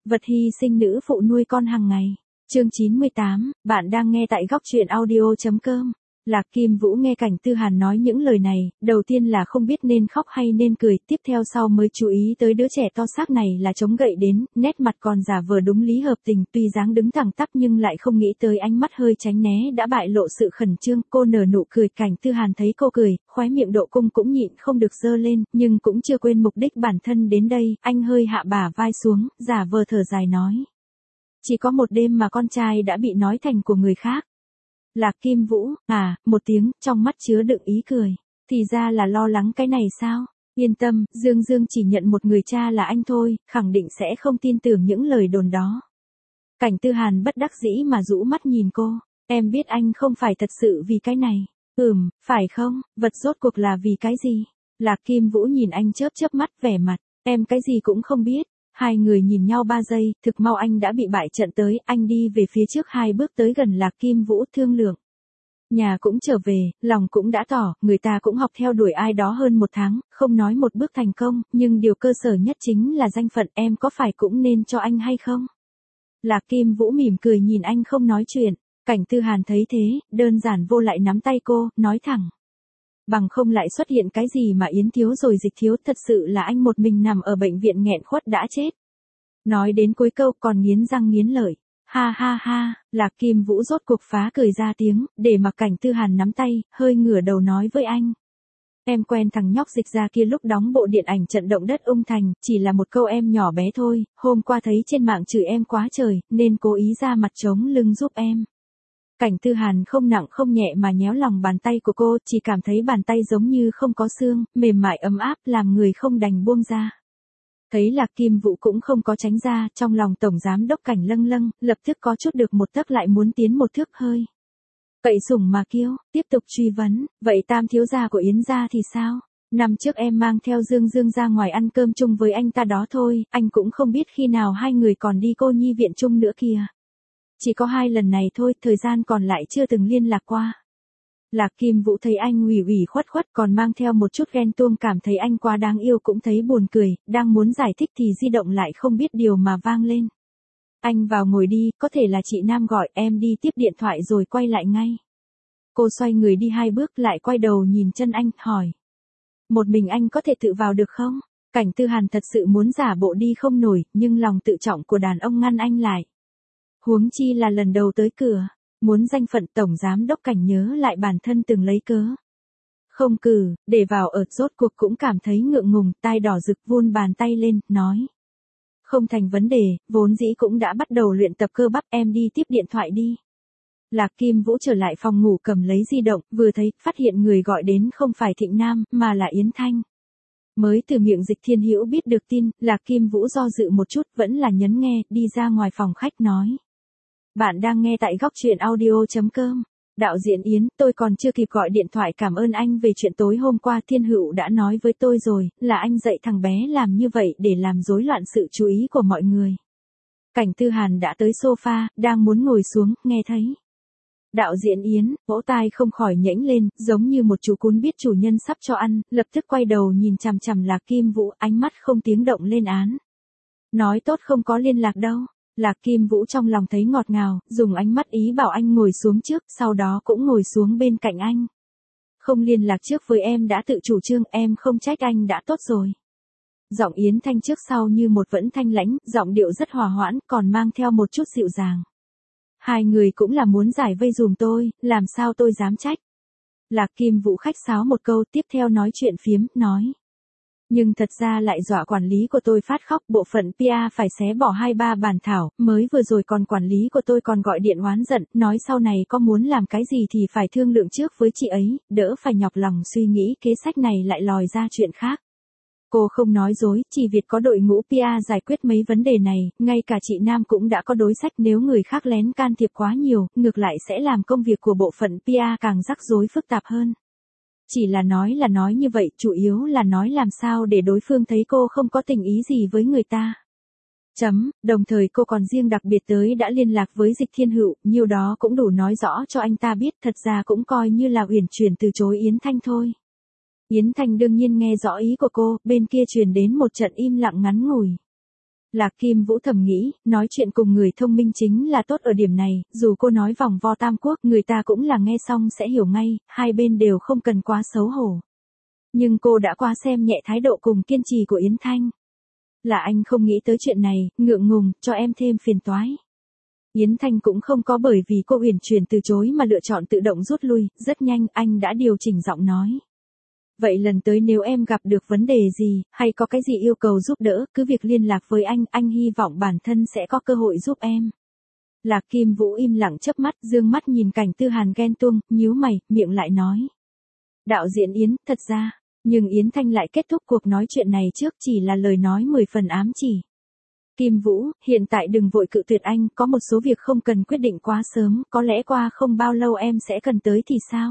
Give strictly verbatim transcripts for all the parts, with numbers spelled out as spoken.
Vật hy sinh nữ phụ nuôi con hàng ngày. Chương chín mươi tám, bạn đang nghe tại góc truyện audio chấm com. Lạc Kim Vũ nghe Cảnh Tư Hàn nói những lời này, đầu tiên là không biết nên khóc hay nên cười, tiếp theo sau mới chú ý tới đứa trẻ to xác này là chống gậy đến, nét mặt còn giả vờ đúng lý hợp tình, tuy dáng đứng thẳng tắp nhưng lại không nghĩ tới ánh mắt hơi tránh né đã bại lộ sự khẩn trương. Cô nở nụ cười, Cảnh Tư Hàn thấy cô cười, khóe miệng độ cung cũng nhịn không được giơ lên, nhưng cũng chưa quên mục đích bản thân đến đây, anh hơi hạ bả vai xuống, giả vờ thở dài nói. Chỉ có một đêm mà con trai đã bị nói thành của người khác. Lạc Kim Vũ, à, một tiếng, trong mắt chứa đựng ý cười. Thì ra là lo lắng cái này sao? Yên tâm, Dương Dương chỉ nhận một người cha là anh thôi, khẳng định sẽ không tin tưởng những lời đồn đó. Cảnh Tư Hàn bất đắc dĩ mà rũ mắt nhìn cô. Em biết anh không phải thật sự vì cái này. Ừm, phải không, vật rốt cuộc là vì cái gì? Lạc Kim Vũ nhìn anh chớp chớp mắt vẻ mặt. Em cái gì cũng không biết. Hai người nhìn nhau ba giây, thực mau anh đã bị bại trận tới, anh đi về phía trước hai bước tới gần Lạc Kim Vũ thương lượng. Nhà cũng trở về, lòng cũng đã tỏ, người ta cũng học theo đuổi ai đó hơn một tháng, không nói một bước thành công, nhưng điều cơ sở nhất chính là danh phận, em có phải cũng nên cho anh hay không? Lạc Kim Vũ mỉm cười nhìn anh không nói chuyện, Cảnh Tư Hàn thấy thế, đơn giản vô lại nắm tay cô, nói thẳng. Bằng không lại xuất hiện cái gì mà Yến thiếu rồi Dịch thiếu, thật sự là anh một mình nằm ở bệnh viện nghẹn khuất đã chết. Nói đến cuối câu còn nghiến răng nghiến lợi. Ha ha ha, Lạc Kim Vũ rốt cuộc phá cười ra tiếng, để mặc Cảnh Tư Hàn nắm tay, hơi ngửa đầu nói với anh. Em quen thằng nhóc Dịch ra kia lúc đóng bộ điện ảnh trận động đất Ung Thành, chỉ là một câu em nhỏ bé thôi, hôm qua thấy trên mạng chửi em quá trời, nên cố ý ra mặt trống lưng giúp em. Cảnh Tư Hàn không nặng không nhẹ mà nhéo lòng bàn tay của cô, chỉ cảm thấy bàn tay giống như không có xương, mềm mại ấm áp làm người không đành buông ra. Thấy Lạc Kim Vũ cũng không có tránh ra, trong lòng Tổng Giám Đốc Cảnh lâng lâng, lập tức có chút được một tấc lại muốn tiến một thước hơi. Cậy sủng mà kiêu, tiếp tục truy vấn, vậy tam thiếu gia của Yến gia thì sao? Năm trước em mang theo Dương Dương ra ngoài ăn cơm chung với anh ta đó thôi, anh cũng không biết khi nào hai người còn đi cô nhi viện chung nữa kìa. Chỉ có hai lần này thôi, thời gian còn lại chưa từng liên lạc qua. Lạc Kim Vũ thấy anh ủy ủy khuất khuất còn mang theo một chút ghen tuông, cảm thấy anh quá đáng yêu cũng thấy buồn cười, đang muốn giải thích thì di động lại không biết điều mà vang lên. Anh vào ngồi đi, có thể là chị Nam gọi, em đi tiếp điện thoại rồi quay lại ngay. Cô xoay người đi hai bước lại quay đầu nhìn chân anh, hỏi. Một mình anh có thể tự vào được không? Cảnh Tư Hàn thật sự muốn giả bộ đi không nổi, nhưng lòng tự trọng của đàn ông ngăn anh lại. Huống chi là lần đầu tới cửa, muốn danh phận Tổng Giám Đốc Cảnh nhớ lại bản thân từng lấy cớ. Không cử, để vào ở rốt cuộc cũng cảm thấy ngượng ngùng, tai đỏ rực vươn bàn tay lên, nói. Không thành vấn đề, vốn dĩ cũng đã bắt đầu luyện tập cơ bắp, em đi tiếp điện thoại đi. Lạc Kim Vũ trở lại phòng ngủ cầm lấy di động, vừa thấy, phát hiện người gọi đến không phải Thịnh Nam, mà là Yến Thanh. Mới từ miệng Dịch Thiên Hữu biết được tin, Lạc Kim Vũ do dự một chút, vẫn là nhấn nghe, đi ra ngoài phòng khách nói. Bạn đang nghe tại góc truyện audio chấm com. Đạo diễn Yến, tôi còn chưa kịp gọi điện thoại cảm ơn anh về chuyện tối hôm qua, Thiên Hữu đã nói với tôi rồi, là anh dạy thằng bé làm như vậy để làm rối loạn sự chú ý của mọi người. Cảnh Tư Hàn đã tới sofa, đang muốn ngồi xuống, nghe thấy. Đạo diễn Yến, vỗ tai không khỏi nhễnh lên, giống như một chú cún biết chủ nhân sắp cho ăn, lập tức quay đầu nhìn chằm chằm Lạc Kim Vũ, ánh mắt không tiếng động lên án. Nói tốt không có liên lạc đâu. Lạc Kim Vũ trong lòng thấy ngọt ngào, dùng ánh mắt ý bảo anh ngồi xuống trước, sau đó cũng ngồi xuống bên cạnh anh. Không liên lạc trước với em đã tự chủ trương, em không trách anh đã tốt rồi. Giọng Yến Thanh trước sau như một vẫn thanh lãnh, giọng điệu rất hòa hoãn, còn mang theo một chút dịu dàng. Hai người cũng là muốn giải vây dùm tôi, làm sao tôi dám trách. Lạc Kim Vũ khách sáo một câu, tiếp theo nói chuyện phiếm, nói. Nhưng thật ra lại dọa quản lý của tôi phát khóc, bộ phận pê e phải xé bỏ hai ba bản thảo, mới vừa rồi còn quản lý của tôi còn gọi điện oán giận, nói sau này có muốn làm cái gì thì phải thương lượng trước với chị ấy, đỡ phải nhọc lòng suy nghĩ kế sách này lại lòi ra chuyện khác. Cô không nói dối, chỉ Việt có đội ngũ pê e giải quyết mấy vấn đề này, ngay cả chị Nam cũng đã có đối sách, nếu người khác lén can thiệp quá nhiều, ngược lại sẽ làm công việc của bộ phận pê e càng rắc rối phức tạp hơn. Chỉ là nói là nói như vậy, chủ yếu là nói làm sao để đối phương thấy cô không có tình ý gì với người ta. Chấm, đồng thời cô còn riêng đặc biệt tới đã liên lạc với Dịch Thiên Hữu, nhiều đó cũng đủ nói rõ cho anh ta biết, thật ra cũng coi như là uyển chuyển từ chối Yến Thanh thôi. Yến Thanh đương nhiên nghe rõ ý của cô, bên kia truyền đến một trận im lặng ngắn ngủi. Lạc Kim Vũ thầm nghĩ, nói chuyện cùng người thông minh chính là tốt ở điểm này, dù cô nói vòng vo tam quốc, người ta cũng là nghe xong sẽ hiểu ngay, hai bên đều không cần quá xấu hổ. Nhưng cô đã quá xem nhẹ thái độ cùng kiên trì của Yến Thanh. Là anh không nghĩ tới chuyện này, ngượng ngùng, cho em thêm phiền toái. Yến Thanh cũng không có bởi vì cô uyển chuyển từ chối mà lựa chọn tự động rút lui, rất nhanh anh đã điều chỉnh giọng nói. Vậy lần tới nếu em gặp được vấn đề gì, hay có cái gì yêu cầu giúp đỡ, cứ việc liên lạc với anh, anh hy vọng bản thân sẽ có cơ hội giúp em. Lạc Kim Vũ im lặng chớp mắt, dương mắt nhìn Cảnh Tư Hàn ghen tuông, nhíu mày, miệng lại nói. Đạo diễn Yến, thật ra, nhưng Yến Thanh lại kết thúc cuộc nói chuyện này trước chỉ là lời nói mười phần ám chỉ. Kim Vũ, hiện tại đừng vội cự tuyệt anh, có một số việc không cần quyết định quá sớm, có lẽ qua không bao lâu em sẽ cần tới thì sao?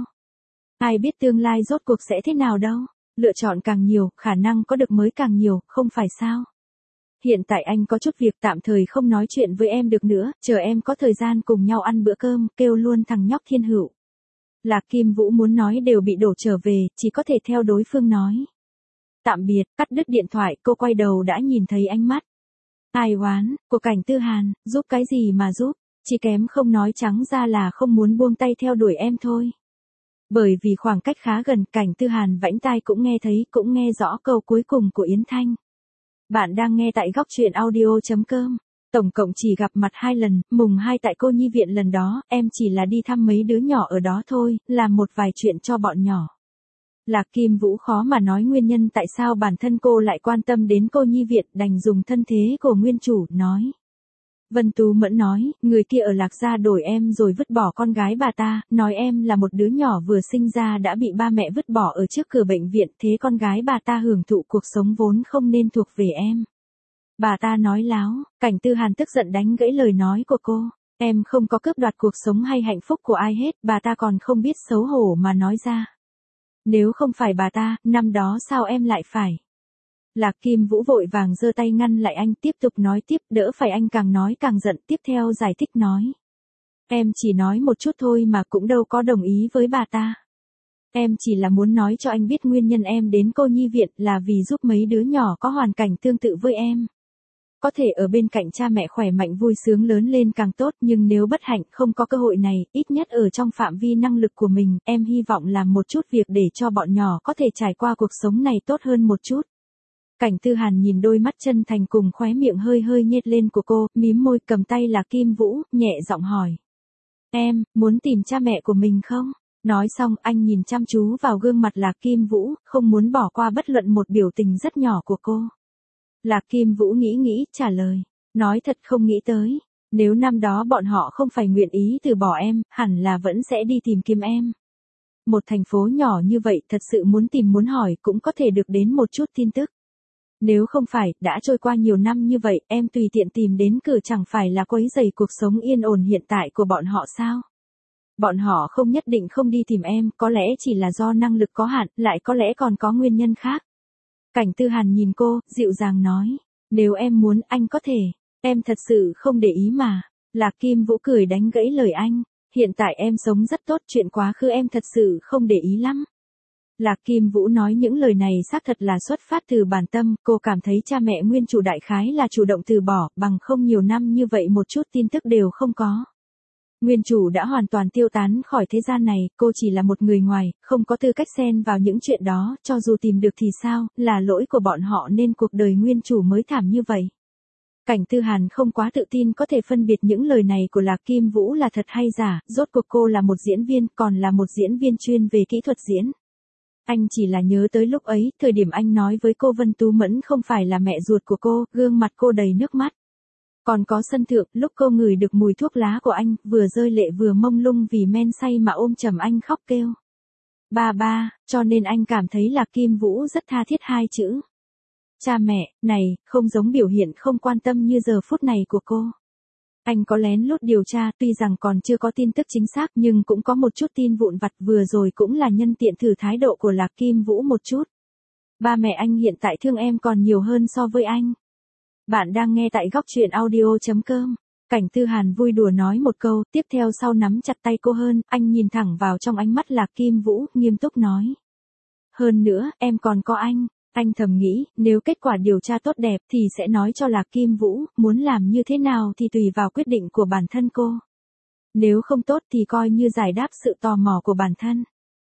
Ai biết tương lai rốt cuộc sẽ thế nào đâu, lựa chọn càng nhiều, khả năng có được mới càng nhiều, không phải sao? Hiện tại anh có chút việc tạm thời không nói chuyện với em được nữa, chờ em có thời gian cùng nhau ăn bữa cơm, kêu luôn thằng nhóc Thiên Hữu. Lạc Kim Vũ muốn nói đều bị đổ trở về, chỉ có thể theo đối phương nói. Tạm biệt, cắt đứt điện thoại, cô quay đầu đã nhìn thấy ánh mắt. Ai oán, của Cảnh Tư Hàn, giúp cái gì mà giúp, chỉ kém không nói trắng ra là không muốn buông tay theo đuổi em thôi. Bởi vì khoảng cách khá gần, Cảnh Tư Hàn vãnh tai cũng nghe thấy, cũng nghe rõ câu cuối cùng của Yến Thanh. Bạn đang nghe tại góc truyện audio.com. Tổng cộng chỉ gặp mặt hai lần, mùng hai tại cô nhi viện lần đó, em chỉ là đi thăm mấy đứa nhỏ ở đó thôi, làm một vài chuyện cho bọn nhỏ. Lạc Kim Vũ khó mà nói nguyên nhân tại sao bản thân cô lại quan tâm đến cô nhi viện, đành dùng thân thế của nguyên chủ, nói. Vân Tú Mẫn nói, người kia ở Lạc gia đổi em rồi vứt bỏ con gái bà ta, nói em là một đứa nhỏ vừa sinh ra đã bị ba mẹ vứt bỏ ở trước cửa bệnh viện, thế con gái bà ta hưởng thụ cuộc sống vốn không nên thuộc về em. Bà ta nói láo, Cảnh Tư Hàn tức giận đánh gãy lời nói của cô, em không có cướp đoạt cuộc sống hay hạnh phúc của ai hết, bà ta còn không biết xấu hổ mà nói ra. Nếu không phải bà ta, năm đó sao em lại phải? Lạc Kim Vũ vội vàng giơ tay ngăn lại anh, tiếp tục nói tiếp, đỡ phải anh càng nói càng giận, tiếp theo giải thích nói. Em chỉ nói một chút thôi mà cũng đâu có đồng ý với bà ta. Em chỉ là muốn nói cho anh biết nguyên nhân em đến cô nhi viện là vì giúp mấy đứa nhỏ có hoàn cảnh tương tự với em. Có thể ở bên cạnh cha mẹ khỏe mạnh vui sướng lớn lên càng tốt, nhưng nếu bất hạnh không có cơ hội này, ít nhất ở trong phạm vi năng lực của mình, em hy vọng làm một chút việc để cho bọn nhỏ có thể trải qua cuộc sống này tốt hơn một chút. Cảnh Tư Hàn nhìn đôi mắt chân thành cùng khóe miệng hơi hơi nhếch lên của cô, mím môi, cầm tay Lạc Kim Vũ, nhẹ giọng hỏi. Em, muốn tìm cha mẹ của mình không? Nói xong, anh nhìn chăm chú vào gương mặt Lạc Kim Vũ, không muốn bỏ qua bất luận một biểu tình rất nhỏ của cô. Lạc Kim Vũ nghĩ nghĩ, trả lời. Nói thật không nghĩ tới. Nếu năm đó bọn họ không phải nguyện ý từ bỏ em, hẳn là vẫn sẽ đi tìm kiếm em. Một thành phố nhỏ như vậy thật sự muốn tìm muốn hỏi cũng có thể được đến một chút tin tức. Nếu không phải, đã trôi qua nhiều năm như vậy, em tùy tiện tìm đến cửa chẳng phải là quấy rầy cuộc sống yên ổn hiện tại của bọn họ sao? Bọn họ không nhất định không đi tìm em, có lẽ chỉ là do năng lực có hạn, lại có lẽ còn có nguyên nhân khác. Cảnh Tư Hàn nhìn cô, dịu dàng nói. Nếu em muốn, anh có thể. Em thật sự không để ý mà. Lạc Kim Vũ cười đánh gãy lời anh. Hiện tại em sống rất tốt, chuyện quá khứ em thật sự không để ý lắm. Lạc Kim Vũ nói những lời này xác thật là xuất phát từ bản tâm, cô cảm thấy cha mẹ nguyên chủ đại khái là chủ động từ bỏ, bằng không nhiều năm như vậy một chút tin tức đều không có. Nguyên chủ đã hoàn toàn tiêu tán khỏi thế gian này, cô chỉ là một người ngoài, không có tư cách xen vào những chuyện đó, cho dù tìm được thì sao, là lỗi của bọn họ nên cuộc đời nguyên chủ mới thảm như vậy. Cảnh Tư Hàn không quá tự tin có thể phân biệt những lời này của Lạc Kim Vũ là thật hay giả, rốt cuộc cô là một diễn viên, còn là một diễn viên chuyên về kỹ thuật diễn. Anh chỉ là nhớ tới lúc ấy, thời điểm anh nói với cô Vân Tú Mẫn không phải là mẹ ruột của cô, gương mặt cô đầy nước mắt. Còn có sân thượng, lúc cô ngửi được mùi thuốc lá của anh, vừa rơi lệ vừa mông lung vì men say mà ôm chầm anh khóc kêu. Ba ba, cho nên anh cảm thấy Lạc Kim Vũ rất tha thiết hai chữ. Cha mẹ, này, không giống biểu hiện không quan tâm như giờ phút này của cô. Anh có lén lút điều tra, tuy rằng còn chưa có tin tức chính xác nhưng cũng có một chút tin vụn vặt, vừa rồi cũng là nhân tiện thử thái độ của Lạc Kim Vũ một chút. Ba mẹ anh hiện tại thương em còn nhiều hơn so với anh. Bạn đang nghe tại góc truyện audio.com. Cảnh Tư Hàn vui đùa nói một câu, tiếp theo sau nắm chặt tay cô hơn, anh nhìn thẳng vào trong ánh mắt Lạc Kim Vũ, nghiêm túc nói. Hơn nữa, em còn có anh. Anh thầm nghĩ, nếu kết quả điều tra tốt đẹp thì sẽ nói cho Lạc Kim Vũ, muốn làm như thế nào thì tùy vào quyết định của bản thân cô. Nếu không tốt thì coi như giải đáp sự tò mò của bản thân.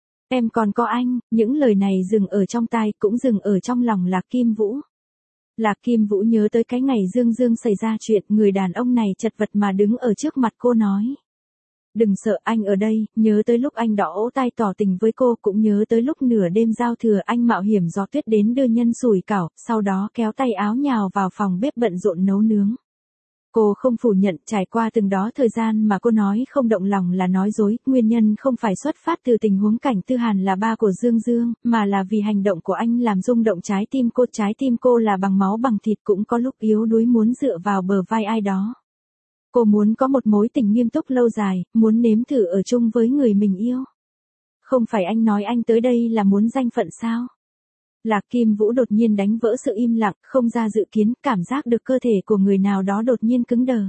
Em còn có anh, những lời này dừng ở trong tai cũng dừng ở trong lòng Lạc Kim Vũ. Lạc Kim Vũ nhớ tới cái ngày Dương Dương xảy ra chuyện, người đàn ông này chật vật mà đứng ở trước mặt cô nói. Đừng sợ, anh ở đây, nhớ tới lúc anh đỏ ỗ tai tỏ tình với cô, cũng nhớ tới lúc nửa đêm giao thừa anh mạo hiểm gió tuyết đến đưa nhân sủi cảo, sau đó kéo tay áo nhào vào phòng bếp bận rộn nấu nướng. Cô không phủ nhận, trải qua từng đó thời gian mà cô nói không động lòng là nói dối, nguyên nhân không phải xuất phát từ tình huống Cảnh Tư Hàn là ba của Dương Dương, mà là vì hành động của anh làm rung động trái tim cô, trái tim cô là bằng máu bằng thịt, cũng có lúc yếu đuối muốn dựa vào bờ vai ai đó. Cô muốn có một mối tình nghiêm túc lâu dài, muốn nếm thử ở chung với người mình yêu. Không phải anh nói anh tới đây là muốn danh phận sao? Lạc Kim Vũ đột nhiên đánh vỡ sự im lặng, không ra dự kiến, cảm giác được cơ thể của người nào đó đột nhiên cứng đờ.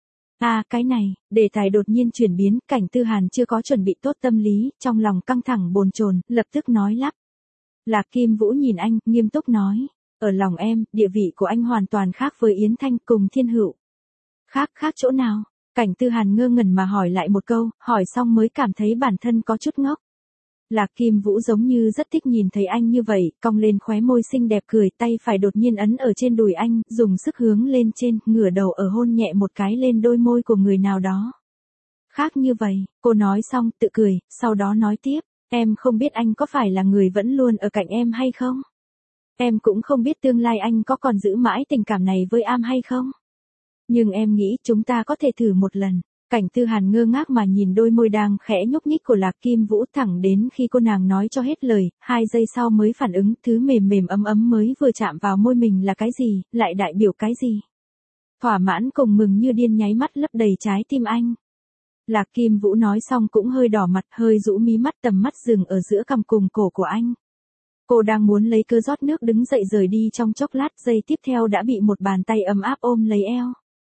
À, cái này, đề tài đột nhiên chuyển biến, Cảnh Tư Hàn chưa có chuẩn bị tốt tâm lý, trong lòng căng thẳng bồn chồn, lập tức nói lắp. Lạc Kim Vũ nhìn anh, nghiêm túc nói, ở lòng em, địa vị của anh hoàn toàn khác với Yến Thanh cùng Thiên Hữu. Khác, khác chỗ nào? Cảnh Tư Hàn ngơ ngẩn mà hỏi lại một câu, hỏi xong mới cảm thấy bản thân có chút ngốc. Lạc Kim Vũ giống như rất thích nhìn thấy anh như vậy, cong lên khóe môi xinh đẹp cười, tay phải đột nhiên ấn ở trên đùi anh, dùng sức hướng lên trên, ngửa đầu ở hôn nhẹ một cái lên đôi môi của người nào đó. Khác như vậy, cô nói xong, tự cười, sau đó nói tiếp, em không biết anh có phải là người vẫn luôn ở cạnh em hay không? Em cũng không biết tương lai anh có còn giữ mãi tình cảm này với Am hay không? Nhưng em nghĩ chúng ta có thể thử một lần. Cảnh Tư Hàn ngơ ngác mà nhìn đôi môi đang khẽ nhúc nhích của Lạc Kim Vũ, thẳng đến khi cô nàng nói cho hết lời, hai giây sau mới phản ứng, thứ mềm mềm ấm ấm mới vừa chạm vào môi mình là cái gì, lại đại biểu cái gì. Thỏa mãn cùng mừng như điên nháy mắt lấp đầy trái tim anh. Lạc Kim Vũ nói xong cũng hơi đỏ mặt, hơi rũ mí mắt, tầm mắt dừng ở giữa cằm cùng cổ của anh. Cô đang muốn lấy cớ rót nước đứng dậy rời đi trong chốc lát, giây tiếp theo đã bị một bàn tay ấm áp ôm lấy eo.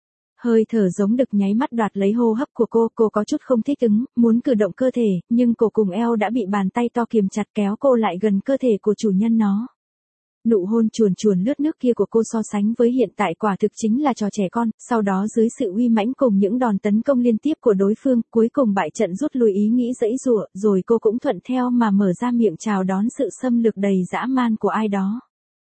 Hơi thở giống đực nháy mắt đoạt lấy hô hấp của cô, cô có chút không thích ứng, muốn cử động cơ thể, nhưng cổ cùng eo đã bị bàn tay to kiềm chặt kéo cô lại gần cơ thể của chủ nhân nó. Nụ hôn chuồn chuồn lướt nước kia của cô so sánh với hiện tại quả thực chính là trò trẻ con, sau đó dưới sự uy mãnh cùng những đòn tấn công liên tiếp của đối phương, cuối cùng bại trận rút lui ý nghĩ giãy giụa, rồi cô cũng thuận theo mà mở ra miệng chào đón sự xâm lược đầy dã man của ai đó.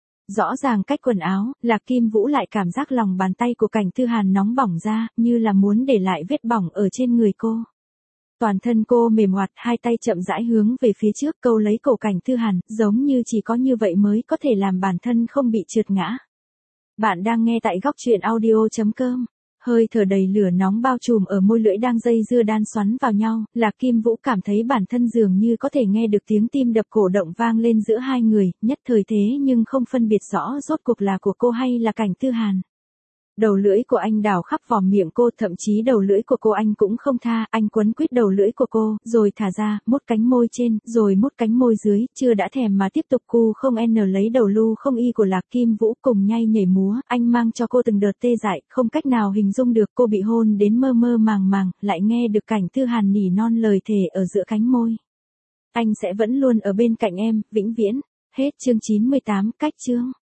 Rõ ràng cách quần áo, Lạc Kim Vũ lại cảm giác lòng bàn tay của Cảnh Tư Hàn nóng bỏng ra, như là muốn để lại vết bỏng ở trên người cô. Toàn thân cô mềm hoạt, hai tay chậm rãi hướng về phía trước, câu lấy cổ Cảnh Tư Hàn, giống như chỉ có như vậy mới có thể làm bản thân không bị trượt ngã. Bạn đang nghe tại góc truyện audio chấm com. Hơi thở đầy lửa nóng bao trùm ở môi lưỡi đang dây dưa đan xoắn vào nhau, Lạc Kim Vũ cảm thấy bản thân dường như có thể nghe được tiếng tim đập cổ động vang lên giữa hai người, nhất thời thế nhưng không phân biệt rõ rốt cuộc là của cô hay là Cảnh Tư Hàn. Đầu lưỡi của anh đào khắp vòm miệng cô, thậm chí đầu lưỡi của cô anh cũng không tha, anh quấn quýt đầu lưỡi của cô, rồi thả ra, mút cánh môi trên, rồi mút cánh môi dưới, chưa đã thèm mà tiếp tục cu không n lấy đầu lu không y của Lạc Kim Vũ cùng nhay nhảy múa, anh mang cho cô từng đợt tê dại, không cách nào hình dung được, cô bị hôn đến mơ mơ màng màng, lại nghe được Cảnh Tư Hàn nỉ non lời thề ở giữa cánh môi. Anh sẽ vẫn luôn ở bên cạnh em, vĩnh viễn. Hết chương chín mươi tám, cách chương.